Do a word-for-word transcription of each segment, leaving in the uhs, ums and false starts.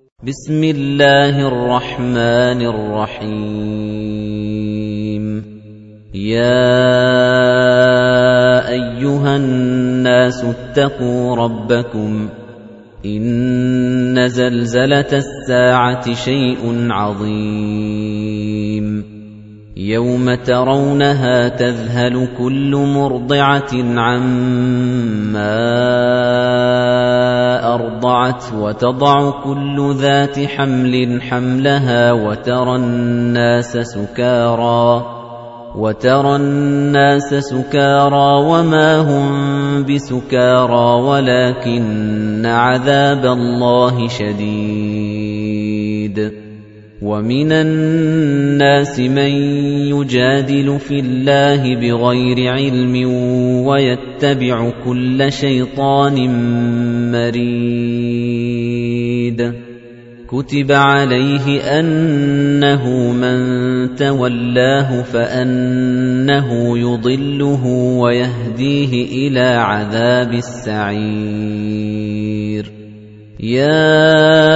بسم الله الرحمن الرحيم يا أيها الناس اتقوا ربكم إن زلزلة الساعة شيء عظيم يوم ترونها تذهل كل مرضعة عما أرضعت وتضع كل ذات حمل حملها وترى الناس سكارى وترى الناس سكارى وما هم بسكارى ولكن عذاب الله شديد ومن الناس من يجادل في الله بغير علم ويتبع كل شيطان مريد كتب عليه أنه من تولاه فأنه يضله ويهديه إلى عذاب السعير يا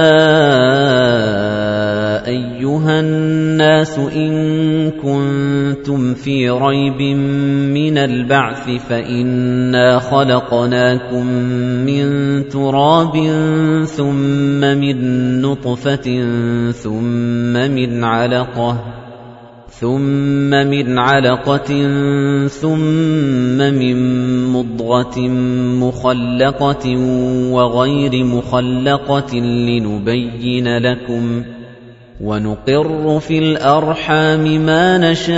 أيها الناس إن كنتم في ريب من البعث فإنا خلقناكم من تراب ثم من نطفة ثم من علقة ثم من علقة ثم من مضغة مخلقة وغير مخلقة لنبين لكم ونقر في الأرحام ما نشاء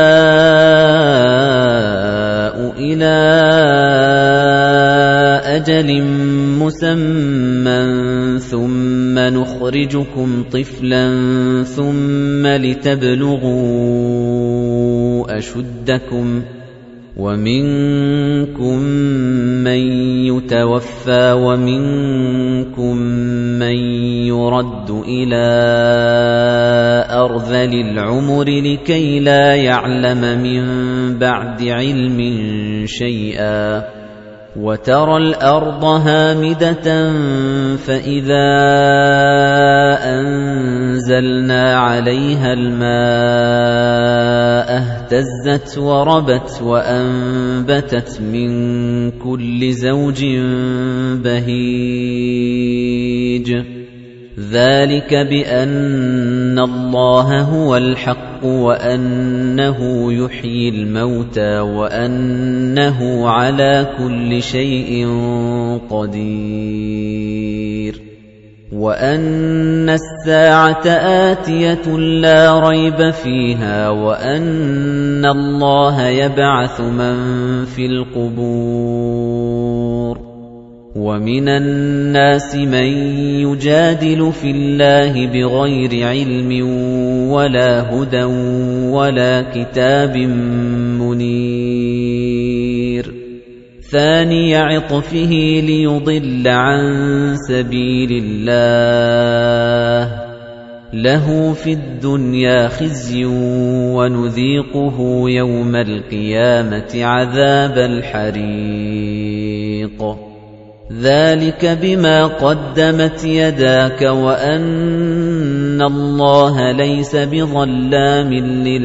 إلى أجل مسمى ثم نخرجكم طفلا ثم لتبلغوا أشدكم ومنكم من يتوفى ومنكم من يرد إلى أرذل العمر لكي لا يعلم من بعد علم شيئا وترى الأرض هامدة فإذا أنزلنا عليها الماء اهتزت وربت وأنبتت من كل زوج بهيج ذلك بأن الله هو الحق وأنه يحيي الموتى وأنه على كل شيء قدير وأن الساعة آتية لا ريب فيها وأن الله يبعث من في القبور ومن الناس من يجادل في الله بغير علم ولا هدى ولا كتاب منير ثاني عطفه ليضل عن سبيل الله له في الدنيا خزي ونذيقه يوم القيامة عذاب الحريق ذلك بما قدمت يداك وأن الله ليس بظلام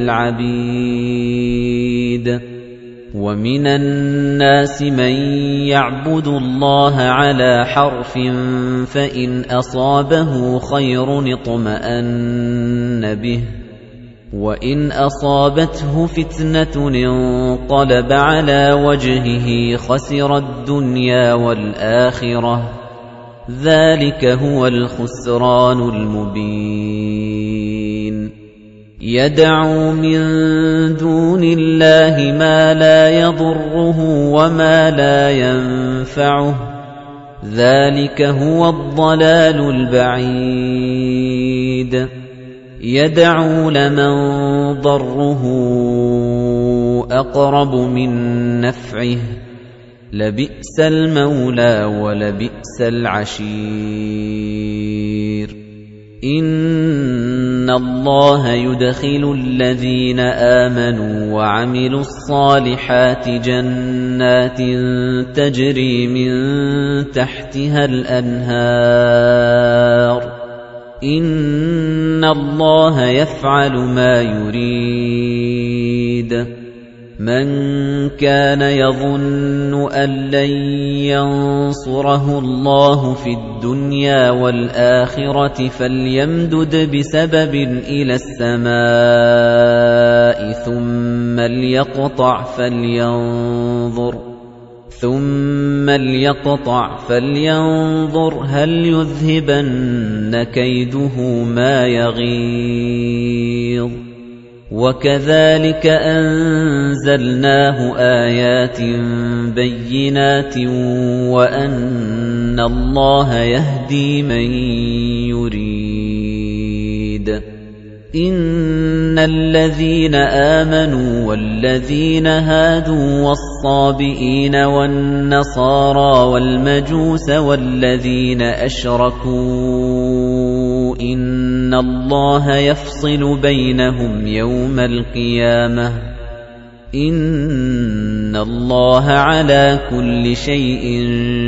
للعبيد ومن الناس من يعبد الله على حرف فإن أصابه خير اطمأن به وإن أصابته فتنة انقلب على وجهه خسر الدنيا والآخرة ذلك هو الخسران المبين يدعو من دون الله ما لا يضره وما لا ينفعه ذلك هو الضلال البعيد يدعو لمن ضره أقرب من نفعه لبئس المولى ولبئس العشير إن الله يدخل الذين آمنوا وعملوا الصالحات جنات تجري من تحتها الأنهار إِنَّ اللَّهَ يَفْعَلُ مَا يُرِيدُ مَنْ كَانَ يَظُنُّ أَن لَّن يَنصُرَهُ اللَّهُ فِي الدُّنْيَا وَالْآخِرَةِ فَلْيَمْدُدْ بِسَبَبٍ إِلَى السَّمَاءِ ثُمَّ لْيَقْطَعْ فَلْيَنظُرْ ثُمَّ لْيَقْطَعْ فَلْيَنظُرْ هَلْ يُذْهِبَنَّ كَيْدُهُ مَا يَغِيظُ وَكَذَلِكَ أَنزَلْنَاهُ آيَاتٍ بَيِّنَاتٍ وَأَنَّ اللَّهَ يَهْدِي مَن يُرِيدُ إِنَّ الَّذِينَ آمَنُوا وَالَّذِينَ هَادُوا وَالصَّابِئِينَ وَالنَّصَارَى وَالْمَجُوسَ وَالَّذِينَ أَشْرَكُوا إِنَّ اللَّهَ يَفْصِلُ بَيْنَهُمْ يَوْمَ الْقِيَامَةِ إِنَّ اللَّهَ عَلَى كُلِّ شَيْءٍ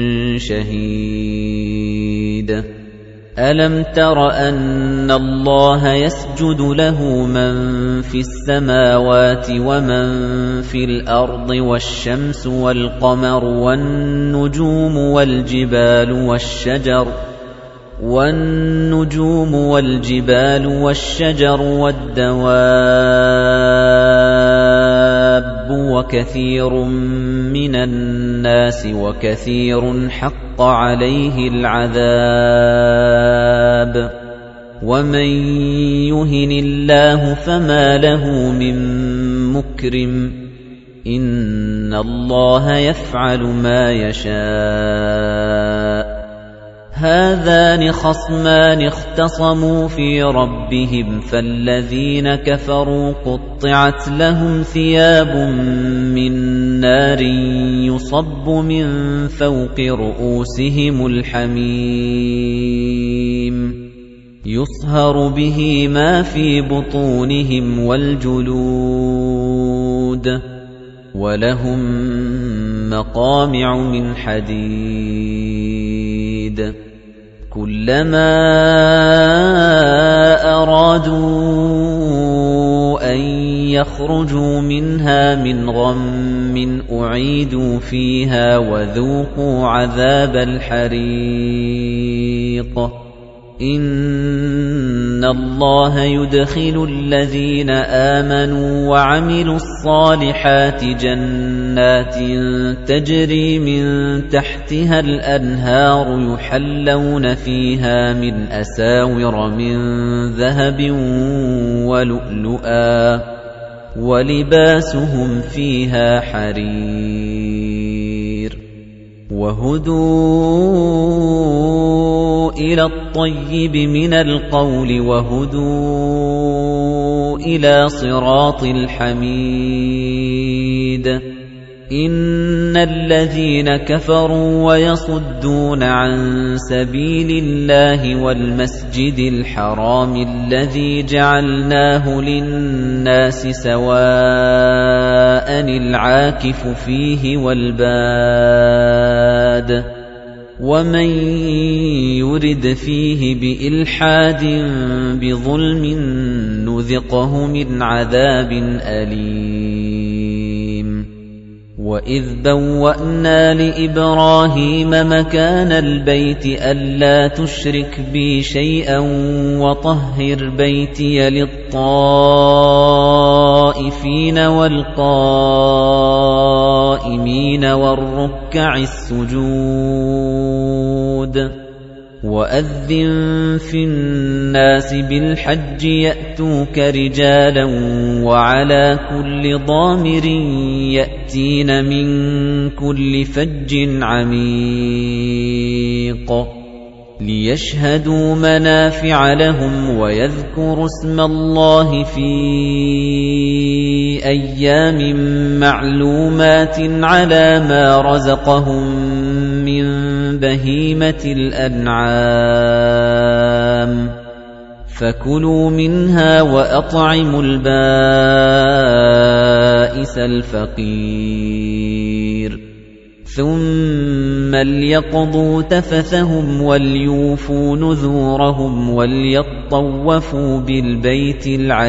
شَهِيدٌ أَلَمْ تَرَ أَنَّ اللَّهَ يَسْجُدُ لَهُ مَن فِي السَّمَاوَاتِ وَمَن فِي الْأَرْضِ وَالشَّمْسُ وَالْقَمَرُ وَالنُّجُومُ وَالْجِبَالُ وَالشَّجَرُ وَالنُّجُومُ وَالْجِبَالُ وَالشَّجَرُ وَالدَّوَابُّ وَكَثِيرٌ مِّنَ النَّاسِ وَكَثِيرٌ حَقَّ عَلَيْهِ الْعَذَابُ وَمَن يُهِنِ اللَّهُ فَمَا لَهُ مِن مُّكْرِمٍ إِنَّ اللَّهَ يَفْعَلُ مَا يَشَاءُ هَذَانِ خَصْمَانِ اخْتَصَمُوا فِي رَبِّهِمْ فَالَّذِينَ كَفَرُوا قُطِّعَتْ لَهُمْ ثِيَابٌ مِّن نَّارٍ يُصَبُّ مِن فَوْقِ رُءُوسِهِمُ الْحَمِيمُ يُصْهَرُ بِهِ مَا فِي بُطُونِهِمْ وَالْجُلُودُ وَلَهُم مَّقَامِعُ مِنْ حَدِيدٍ كُلَّمَا أَرَادُوا أَن يَخْرُجُوا مِنْهَا مِنْ غَمٍّ أُعِيدُوا فِيهَا وَذُوقُوا عَذَابَ الْحَرِيقِ إِنَّ اللَّهَ يُدْخِلُ الَّذِينَ آمَنُوا وَعَمِلُوا الصَّالِحَاتِ جَنَّاتٍ تَجْرِي مِن تَحْتِهَا الْأَنْهَارُ يُحَلَّوْنَ فِيهَا مِنْ أَسَاوِرَ مِن ذَهَبٍ وَلُؤْلُؤًا وَلِبَاسُهُمْ فِيهَا حَرِيرٌ وَهُدُوا إِلَى الطَّيِّبِ مِنَ الْقَوْلِ وَهُدُوا إِلَى صِرَاطِ الْحَمِيدِ إِنَّ الَّذِينَ كَفَرُوا وَيَصُدُّونَ عَن سَبِيلِ اللَّهِ وَالْمَسْجِدِ الْحَرَامِ الَّذِي جَعَلْنَاهُ لِلنَّاسِ سَوَاءً الْعَاكِفُ فِيهِ وَالْبَادِ وَمَن يُرِدْ فِيهِ بِإِلْحَادٍ بِظُلْمٍ نُذِقْهُ مِنْ عَذَابٍ أَلِيمٍ وَإِذْ بَوَّأْنَا لِإِبْرَاهِيمَ مَكَانَ الْبَيْتِ أَلَّا تُشْرِكْ بِي شَيْئًا وَطَهِّرْ بَيْتِيَ لِلطَّائِفِينَ وَالْقَائِمِينَ وَالرُّكَّعِ السُّجُودِ وَأَذِّن فِي النَّاسِ بِالْحَجِّ يَأْتُوكَ رِجَالًا وَعَلَى كُلِّ ضَامِرٍ يَأْتِينَ مِن كُلِّ فَجٍّ عَمِيقٍ لِيَشْهَدُوا مَنَافِعَ لَهُمْ وَيَذْكُرُوا اسْمَ اللَّهِ فِي أَيَّامٍ مَّعْلُومَاتٍ عَلَى مَا رَزَقَهُم مِّن بَهِيمَةِ الْأَنْعَامِ فَكُلُوا مِنْهَا وَأَطْعِمُوا الْبَائِسَ الْفَقِيرَ ثُمَّ ثُمَّ لْيَقْضُوا تَفَثَهُمْ وَلْيُوفُوا نُذُورَهُمْ وَلْيَطَّوَّفُوا بِالْبَيْتِ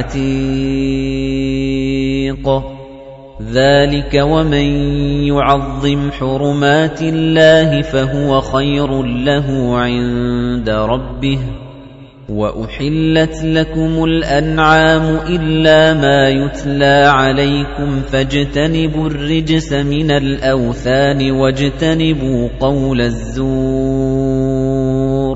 الْعَتِيقِ ذَلِكَ وَمَن يُعَظِّمْ حُرُمَاتِ اللَّهِ فَهُوَ خَيْرٌ لَّهُ عِندَ رَبِّهِ وَأُحِلَّتْ لَكُمُ الْأَنْعَامُ إِلَّا مَا يُتْلَى عَلَيْكُمْ فَاجْتَنِبُوا الرِّجْسَ مِنَ الْأَوْثَانِ وَاجْتَنِبُوا قَوْلَ الزُّورِ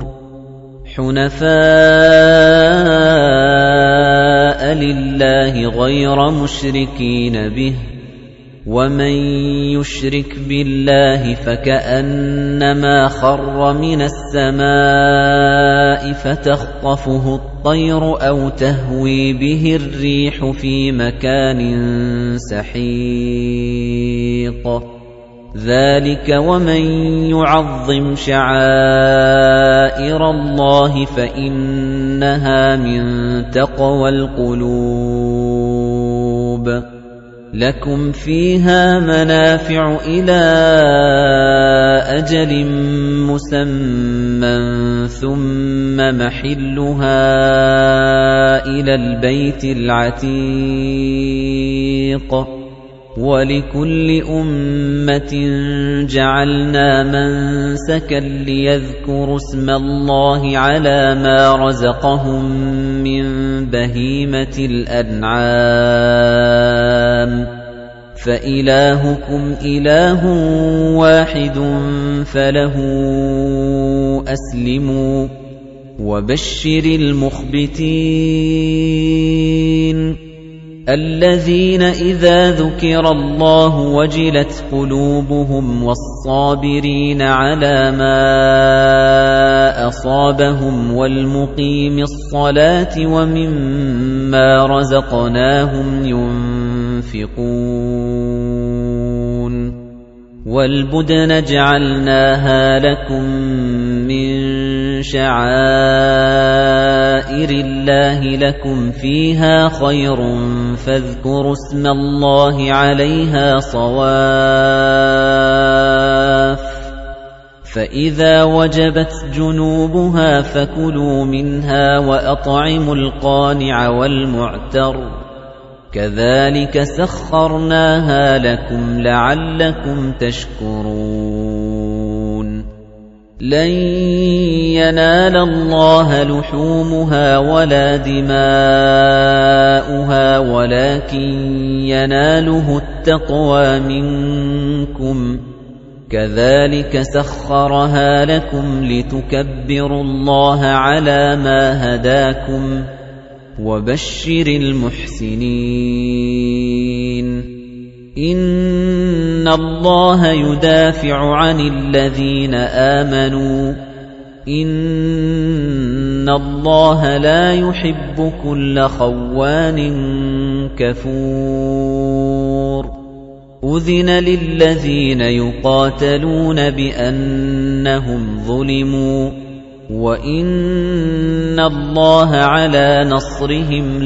حُنَفَاءَ لِلَّهِ غَيْرَ مُشْرِكِينَ بِهِ وَمَن يُشْرِكْ بِاللَّهِ فَكَأَنَّمَا خَرَّ مِنَ السَّمَاءِ فَتَخْطَفُهُ الطَّيْرُ أَوْ تَهْوِي بِهِ الرِّيحُ فِي مَكَانٍ سَحِيقٍ ذَلِكَ وَمَن يُعَظِّمْ شَعَائِرَ اللَّهِ فَإِنَّهَا مِن تَقْوَى الْقُلُوبِ لَكُمْ فِيهَا مَنَافِعُ إِلَى أَجَلٍ مُّسَمًّى ثُمَّ مَحِلُّهَا إِلَى الْبَيْتِ الْعَتِيقِ وَلِكُلِّ أُمَّةٍ جَعَلْنَا مَنسَكًا لِّيَذْكُرُوا اسْمَ اللَّهِ عَلَى مَا رَزَقَهُم مِّن بَهِيمَةِ الْأَنْعَامِ فَإِلَٰهُكُمْ إِلَٰهٌ وَاحِدٌ فَلَهُ أَسْلِمُوا وَبَشِّرِ الْمُخْبِتِينَ الَّذِينَ إِذَا ذُكِرَ اللَّهُ وَجِلَتْ قُلُوبُهُمْ وَالصَّابِرِينَ عَلَى مَا أَصَابَهُمْ وَالْمُقِيمِي الصَّلَاةِ وَمِمَّا رَزَقْنَاهُمْ يُنفِقُونَ وَالْبُدْنَ جَعَلْنَاهَا لَكُم مِّن شَعَائِرِ اللَّهِ لَكُمْ فِيهَا خَيْرٌ فَاذْكُرُوا اسْمَ اللَّهِ عَلَيْهَا صَوَافَّ فَإِذَا وَجَبَتْ جُنُوبُهَا فَكُلُوا مِنْهَا وَأَطْعِمُوا الْقَانِعَ وَالْمُعْتَرَّ كَذَلِكَ سَخَّرْنَاهَا لَكُمْ لَعَلَّكُمْ تَشْكُرُونَ لَن يَنَالَ اللَّهَ لُحُومُهَا وَلَا دِمَاؤُهَا وَلَكِن يَنَالُهُ التَّقْوَى مِنكُمْ كَذَلِكَ سَخَّرَهَا لَكُمْ لِتُكَبِّرُوا اللَّهَ عَلَى مَا هَدَاكُمْ وَبَشِّرِ الْمُحْسِنِينَ إِنَّ اللَّهَ يُدَافِعُ عَنِ الَّذِينَ آمَنُوا إِنَّ اللَّهَ لَا يُحِبُّ كُلَّ خَوَّانٍ كَفُورٍ أُذِنَ لِلَّذِينَ يُقَاتَلُونَ بِأَنَّهُمْ ظُلِمُوا وَإِنَّ اللَّهَ عَلَى نَصْرِهِمْ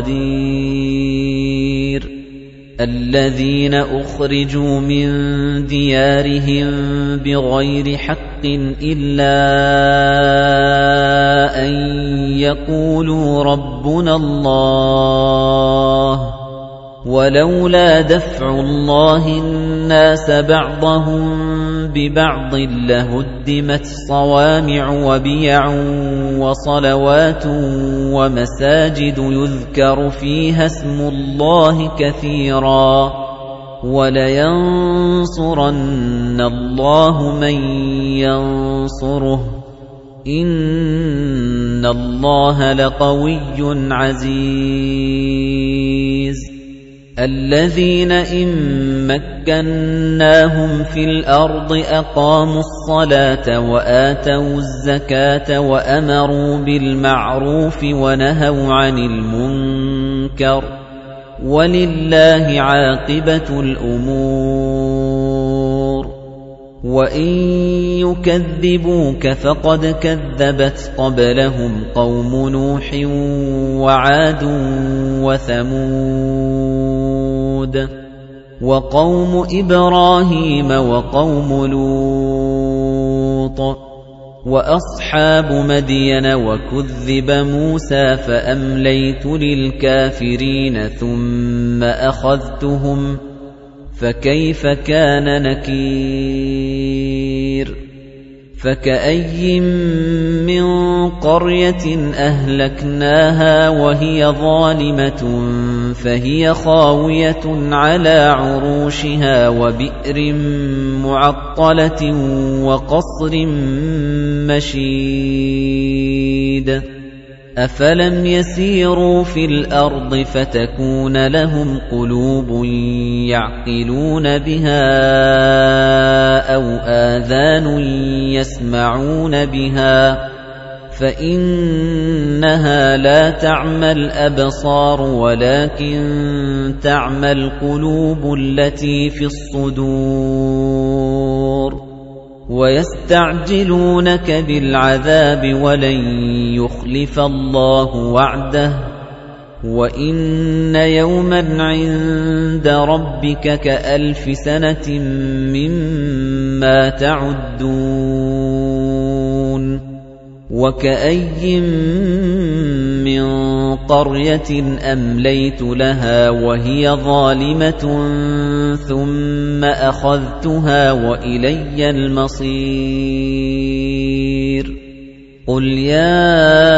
لَقَدِيرٌ الَّذِينَ أُخْرِجُوا مِن دِيَارِهِم بِغَيْرِ حَقٍّ إِلَّا أَن يَقُولُوا رَبُّنَا اللَّهُ وَلَوْلَا دَفْعُ اللَّهِ النَّاسَ بَعْضَهُم بِبَعْضٍ لَّهُدِّمَتْ صَوَامِعُ وَبِيَعٌ وَصَلَوَاتٌ وَمَسَاجِدُ يُذْكَرُ فِيهَا اسْمُ اللَّهِ كَثِيرًا وَلَيَنصُرَنَّ اللَّهُ مَن يَنصُرُهُ إِنَّ اللَّهَ لَقَوِيٌّ عَزِيزٌ الَّذِينَ إِن مَّكَّنَّاهُمْ فِي الْأَرْضِ أَقَامُوا الصَّلَاةَ وَآتَوُا الزَّكَاةَ وَأَمَرُوا بِالْمَعْرُوفِ وَنَهَوْا عَنِ الْمُنكَرِ وَلِلَّهِ عَاقِبَةُ الْأُمُورِ وَإِن يُكَذِّبُوكَ فَقَدْ كَذَّبَتْ قَبْلَهُمْ قَوْمُ نُوحٍ وَعَادٌ وَثَمُودُ وَقَوْمُ إِبْرَاهِيمَ وَقَوْمُ لُوطٍ لُوطٍ وَأَصْحَابُ مَدْيَنَ وَكُذِّبَ مُوسَى فَأَمْلَيْتُ لِلْكَافِرِينَ ثُمَّ أَخَذْتُهُمْ فَكَيْفَ كَانَ نَكِيرِ فَكَأَيٍّ مِّن قَرْيَةٍ أَهْلَكْنَاهَا وَهِيَ ظَالِمَةٌ فَهِيَ خَاوِيَةٌ عَلَى عُرُوشِهَا وَبِئْرٍ مُّعَطَّلَةٍ وَقَصْرٍ مَّشِيدٍ أَفَلَمْ يَسِيرُوا فِي الْأَرْضِ فَتَكُونَ لَهُمْ قُلُوبٌ يَعْقِلُونَ بِهَا أَوْ آذَانٌ يَسْمَعُونَ بِهَا فَإِنَّهَا لَا تَعْمَى الْأَبْصَارُ وَلَكِن تَعْمَى الْقُلُوبُ الَّتِي فِي الصُّدُورِ وَيَسْتَعْجِلُونَكَ بِالْعَذَابِ وَلَن يُخْلِفَ اللَّهُ وَعْدَهُ وَإِنَّ يَوْمًا عِندَ رَبِّكَ كَأَلْفِ سَنَةٍ مِّمَّا تَعُدُّونَ وَكَأَيٍّن مِّن قَرْيَةٍ أَمْلَيْتُ لَهَا وَهِيَ ظَالِمَةٌ ثُمَّ أَخَذْتُهَا وَإِلَيَّ الْمَصِيرُ قُلْ يَا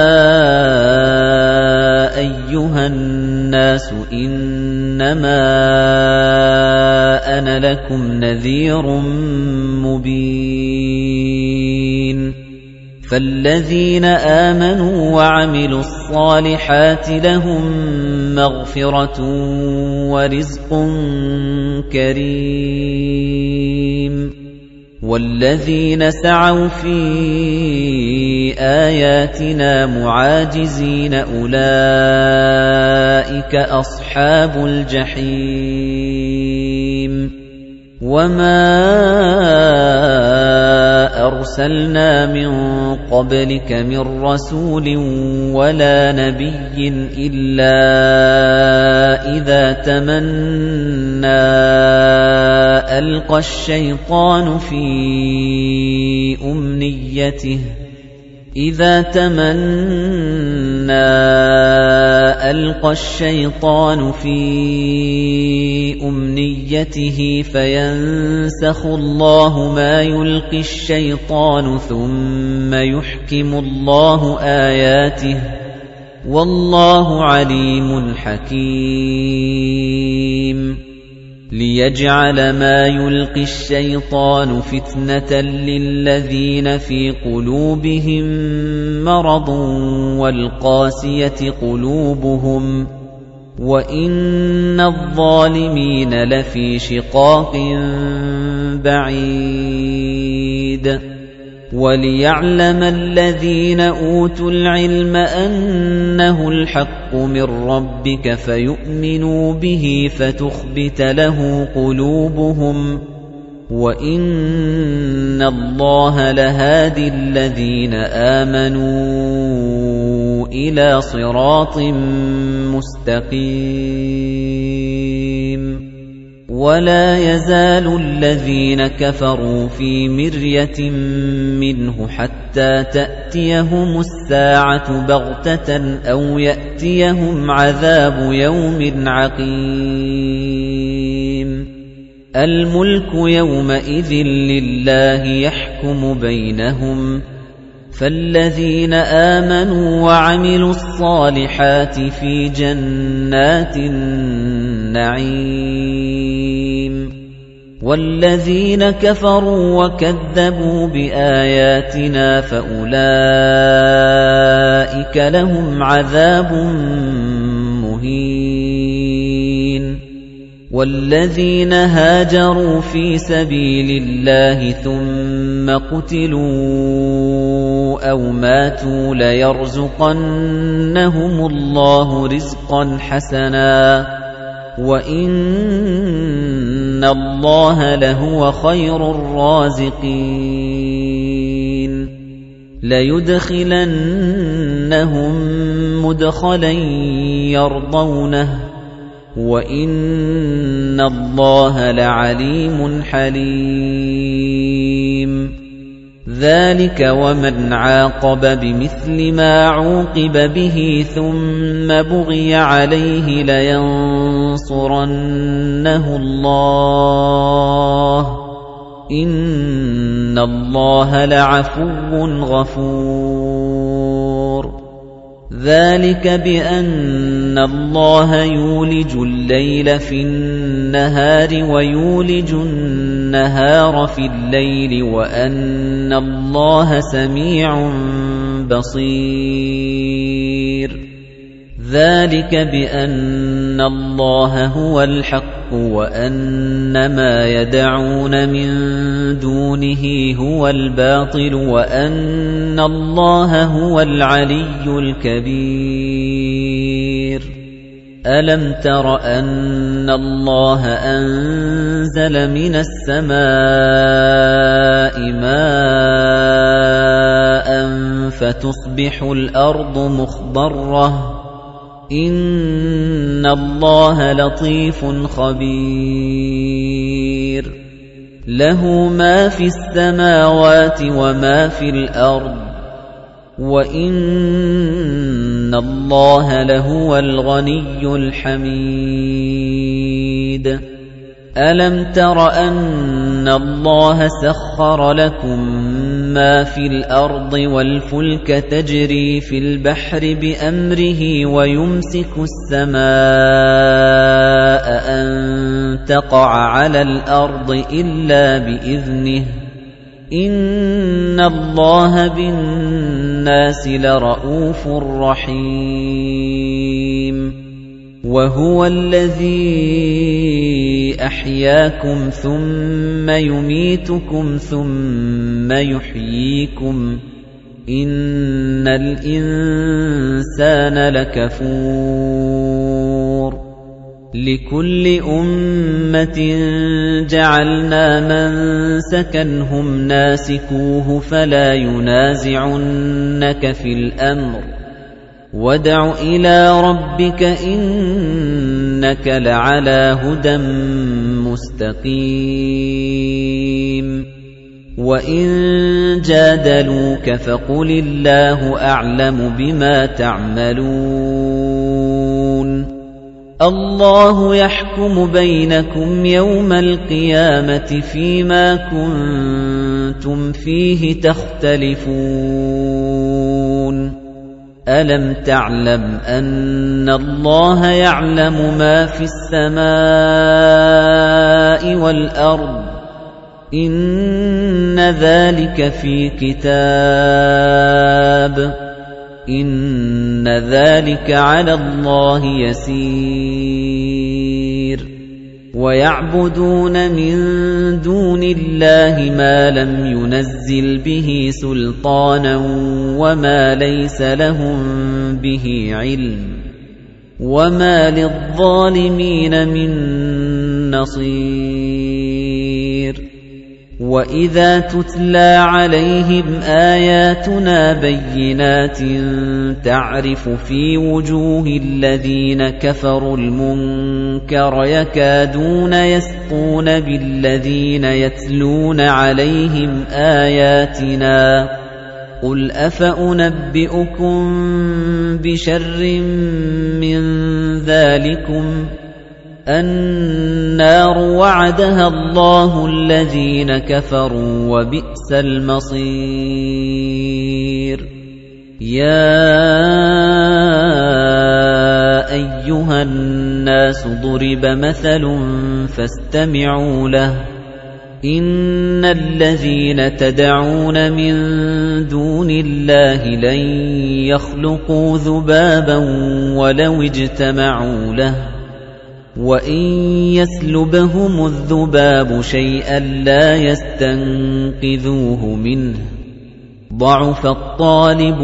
أَيُّهَا النَّاسُ إِنَّمَا أَنَا لَكُمْ نَذِيرٌ مُبِينٌ فَالَّذِينَ آمَنُوا وَعَمِلُوا الصَّالِحَاتِ لَهُم مَّغْفِرَةٌ وَرِزْقٌ كَرِيمٌ وَالَّذِينَ سَعَوْا فِي آيَاتِنَا مُعَاجِزِينَ أُولَئِكَ أَصْحَابُ الْجَحِيمِ وَمَا أَرْسَلْنَا مِن قَبْلِكَ مِن رَّسُولٍ وَلَا نَبِيٍّ إِلَّا إِذَا تَمَنَّىٰ أَلْقَى الشَّيْطَانُ فِي أُمْنِيَّتِهِ إِذَا تَمَنَّىٰ أَلْقَى الشَّيْطَانُ فِي أُمْنِيَّتِهِ فَيَنسَخُ اللَّهُ مَا يُلْقِي الشَّيْطَانُ ثُمَّ يُحْكِمُ اللَّهُ آيَاتِهِ وَاللَّهُ عَلِيمٌ حَكِيمٌ لِيَجْعَلَ مَا يُلْقِي الشَّيْطَانُ فِتْنَةً لِّلَّذِينَ فِي قُلُوبِهِم مَّرَضٌ وَالْقَاسِيَةِ قُلُوبُهُمْ وَإِنَّ الظَّالِمِينَ لَفِي شِقَاقٍ بَعِيدٍ وَلِيَعْلَمَ الَّذِينَ أُوتُوا الْعِلْمَ أَنَّهُ الْحَقُّ مِن رَّبِّكَ فَيُؤْمِنُوا بِهِ فَتُخْبِتَ لَهُ قُلُوبُهُمْ وَإِنَّ اللَّهَ لَهَادِي الَّذِينَ آمَنُوا إِلَى صِرَاطٍ مُّسْتَقِيمٍ وَلَا يَزَالُ الَّذِينَ كَفَرُوا فِي مِرْيَةٍ مِّنْهُ حَتَّىٰ تَأْتِيَهُمُ السَّاعَةُ بَغْتَةً أَوْ يَأْتِيَهُمْ عَذَابُ يَوْمٍ عَقِيمٍ الْمُلْكُ يَوْمَئِذٍ لِّلَّهِ يَحْكُمُ بَيْنَهُمْ فَالَّذِينَ آمَنُوا وَعَمِلُوا الصَّالِحَاتِ فِي جَنَّاتِ النَّعِيمِ وَالَّذِينَ كَفَرُوا وَكَذَّبُوا بِآيَاتِنَا فَأُولَئِكَ لَهُمْ عَذَابٌ مُّهِينٌ وَالَّذِينَ هَاجَرُوا فِي سَبِيلِ اللَّهِ ثُمَّ قُتِلُوا أَوْ مَاتُوا لَيَرْزُقَنَّهُمُ اللَّهُ رِزْقًا حَسَنًا وَإِنَّ اللَّهَ لَهُوَ خَيْرُ الرَّازِقِينَ لَيُدْخِلَنَّهُم مُّدْخَلًا يَرْضَوْنَهُ وَإِنَّ اللَّهَ لَعَلِيمٌ حَلِيمٌ ذَلِكَ وَمَنْ عَاقَبَ بِمِثْلِ مَا عُوقِبَ بِهِ ثُمَّ بُغِيَ عَلَيْهِ لَيَنصُرَنَّهُ اللَّهُ إِنَّ اللَّهَ لَعَفُوٌّ غَفُورٌ ذَلِكَ بِأَنَّ اللَّهَ يُولِجُ اللَّيْلَ فِي النَّهَارِ وَيُولِجُ النَّهَارَ فِي اللَّيْلِ وَأَنَّ اللَّهَ سَمِيعٌ بَصِيرٌ ذَلِكَ بِأَنَّ اللَّهَ هُوَ الْحَقُّ وَأَنَّ مَا يَدْعُونَ مِن دُونِهِ هُوَ الْبَاطِلُ وَأَنَّ اللَّهَ هُوَ الْعَلِيُّ الْكَبِيرُ أَلَمْ تَرَ أَنَّ اللَّهَ أَنزَلَ مِنَ السَّمَاءِ مَاءً فَتُصْبِحُ الْأَرْضُ مُخْضَرَّةً إِنَّ اللَّهَ لَطِيفٌ خَبِيرٌ لَهُ مَا فِي السَّمَاوَاتِ وَمَا فِي الْأَرْضِ وَإِنَّ اللَّهَ لَهُوَ الْغَنِيُّ الْحَمِيدُ أَلَمْ تَرَ أَنَّ اللَّهَ سَخَّرَ لَكُم مَّا فِي الْأَرْضِ وَالْفُلْكَ تَجْرِي فِي الْبَحْرِ بِأَمْرِهِ وَيُمْسِكُ السَّمَاءَ أَن تَقَعَ عَلَى الْأَرْضِ إِلَّا بِإِذْنِهِ إِنَّ اللَّهَ بِالنَّاسِ لَرَءُوفٌ رَّحِيمٌ وَهُوَ الَّذِي أَحْيَاكُمْ ثُمَّ يُمِيتُكُمْ ثُمَّ يُحْيِيكُمْ إِنَّ الْإِنسَانَ لَكَفُورٌ لِكُلِّ أُمَّةٍ جَعَلْنَا مَنسَكًا هُمْ نَاسِكُوهُ فَلَا يُنَازِعُنَّكَ فِي الْأَمْرِ وَادْعُ إِلَى رَبِّكَ إِنَّكَ لَعَلَى هُدًى مُسْتَقِيمٍ وَإِن جَادَلُوكَ فَقُلِ اللَّهُ أَعْلَمُ بِمَا تَعْمَلُونَ اللَّهُ يَحْكُمُ بَيْنَكُمْ يَوْمَ الْقِيَامَةِ فِيمَا كُنتُمْ فِيهِ تَخْتَلِفُونَ أَلَمْ تَعْلَمْ أَنَّ اللَّهَ يَعْلَمُ مَا فِي السَّمَاءِ وَالْأَرْضِ إِنَّ ذَلِكَ فِي كِتَابٍ إِنَّ ذَلِكَ عَلَى اللَّهِ يَسِيرٌ وَيَعْبُدُونَ مِن دُونِ اللَّهِ مَا لَمْ يُنَزِّلْ بِهِ سُلْطَانًا وَمَا لَيْسَ لَهُم بِهِ عِلْمٌ وَمَا لِلظَّالِمِينَ مِن نَّصِيرٍ وَإِذَا تُتْلَى عَلَيْهِمْ آيَاتُنَا بَيِّنَاتٍ تَعْرِفُ فِي وُجُوهِ الَّذِينَ كَفَرُوا الْمُنكَرَ يَكَادُونَ يَسْطُونَ بِالَّذِينَ يَتْلُونَ عَلَيْهِمْ آيَاتِنَا قُلْ أَفَأُنَبِّئُكُم بِشَرٍّ مِّن ذَلِكُمْ النَّارُ وَعَدَهَا اللَّهُ الَّذِينَ كَفَرُوا وَبِئْسَ الْمَصِيرُ يَا أَيُّهَا النَّاسُ ضُرِبَ مَثَلٌ فَاسْتَمِعُوا لَهُ إِنَّ الَّذِينَ تَدْعُونَ مِن دُونِ اللَّهِ لَن يَخْلُقُوا ذُبَابًا وَلَوِ اجْتَمَعُوا لَهُ وَإِن يَسْلُبْهُمُ الذُّبَابُ شَيْئًا لَّا يَسْتَنقِذُوهُ مِنْهُ ضَعُفَ الطَّالِبُ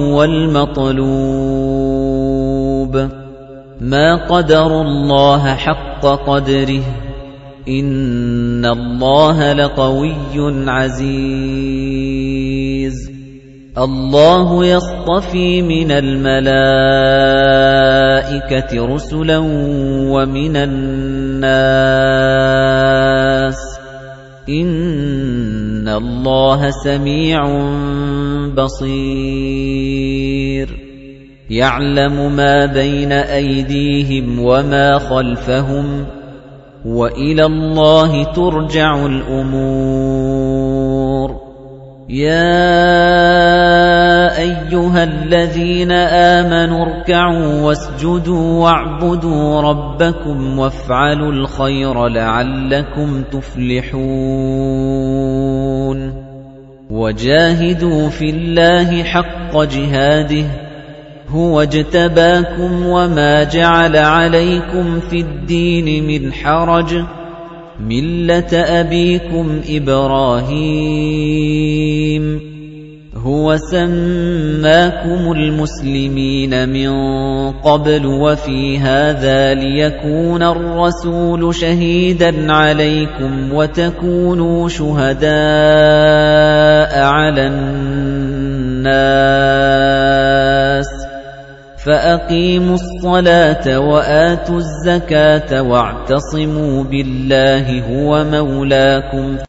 وَالْمَطْلُوبُ مَا قَدَرُوا اللَّهَ حَقَّ قَدْرِهِ إِنَّ اللَّهَ لَقَوِيٌّ عَزِيزٌ اللَّهُ يَصْطَفِي مِنَ الْمَلَائِكَةِ رُسُلًا وَمِنَ النَّاسِ إِنَّ إِنَّ اللَّهَ سَمِيعٌ بَصِيرٌ يَعْلَمُ مَا بَيْنَ أَيْدِيهِمْ وَمَا خَلْفَهُمْ وَإِلَى اللَّهِ تُرْجَعُ الْأُمُورُ يَا أَيُّهَا الَّذِينَ آمَنُوا ارْكَعُوا وَاسْجُدُوا وَاعْبُدُوا رَبَّكُمْ وَافْعَلُوا الْخَيْرَ لَعَلَّكُمْ تُفْلِحُونَ وَجَاهِدُوا فِي اللَّهِ حَقَّ جِهَادِهِ هُوَ اجْتَبَاكُمْ وَمَا جَعَلَ عَلَيْكُمْ فِي الدِّينِ مِنْ حَرَجٍ مِلَّةَ أَبِيكُمْ إِبْرَاهِيمَ هُوَ سَمَّاكُمُ الْمُسْلِمِينَ مِنْ قَبْلُ وَفِي هَذَا لِيَكُونَ الرَّسُولُ شَهِيدًا عَلَيْكُمْ وَتَكُونُوا شُهَدَاءَ عَلَى النَّاسِ فَأَقِيمُوا الصَّلَاةَ وَآتُوا الزَّكَاةَ وَاعْتَصِمُوا بِاللَّهِ هُوَ مَوْلَاكُمْ